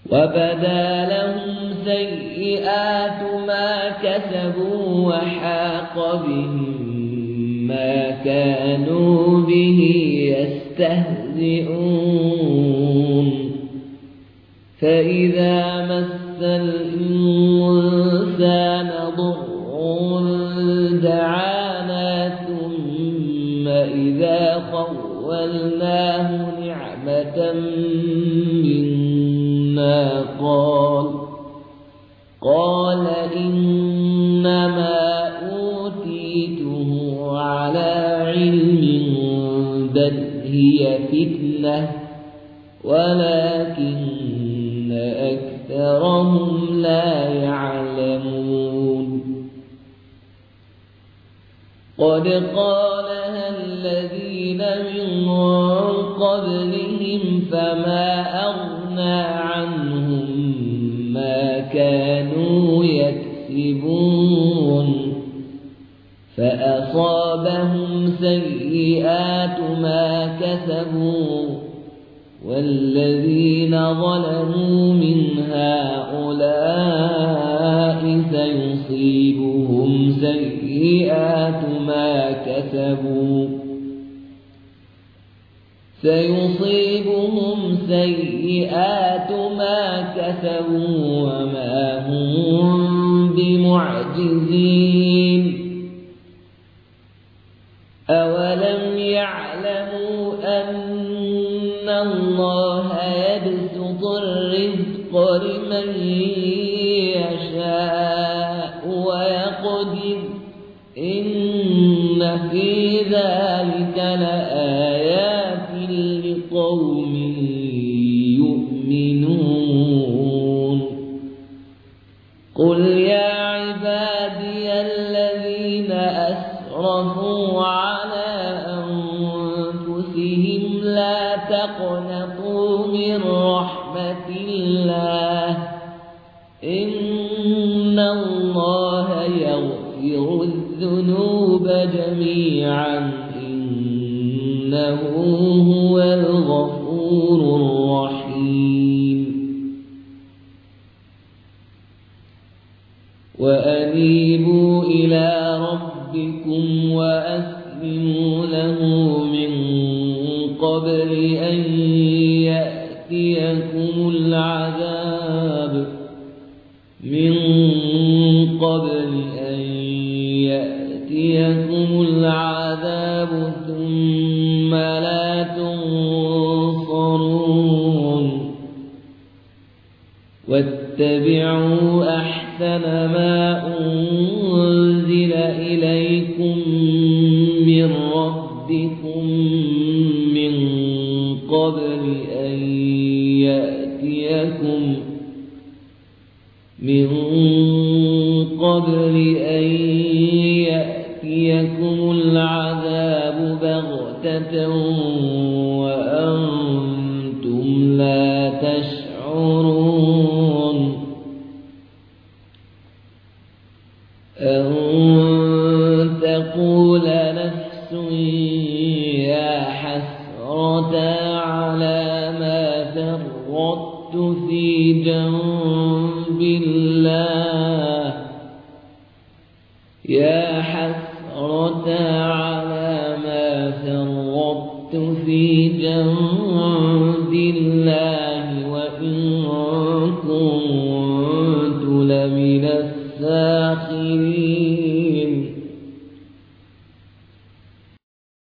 وبدا لهم سيئات ما كسبوا وحاق بهم ما كانوا به يستهزئون فإذا مس الإنسان ضر دعانا ثم إذا خولناه نعمة منا قال إنما أوتيته على علم بل هي فتنة ولكن أكثرهم لا يعلمون قد قالها الذين من قبلهم فما أغنى عنهم ما كانوا يكسبون فأصابهم سيئات ما كسبوا والذين ظلموا من هؤلاء سيصيبهم سيئات ما كسبوا وما هم بمعجزين أولم يعلموا أن الله يبسط الرزق لمن يشاء ويقدر إن في ذلك لآيات لقوم يؤمنون قل يا عبادي الذين أسرفوا على أنفسهم لا تقنطوا من رحمة الله إن الله يغفر الذنوب جميعا إنه هو الغفور الرحيم وأنيبوا إلى ربكم وأسلموا له من قبل أن يأتيكم العذاب ثم لا تنصرون واتبعوا أحسن ما أنزل إليكم من ربكم من قبل أن يأتيكم العذاب بغتة وأنتم لا تشعرون أن تقول نفس يا حسرة على ما فرطت في جنب الله يا حسرة على ما فرطت في جنب الله وإن كنت لمن الساخرين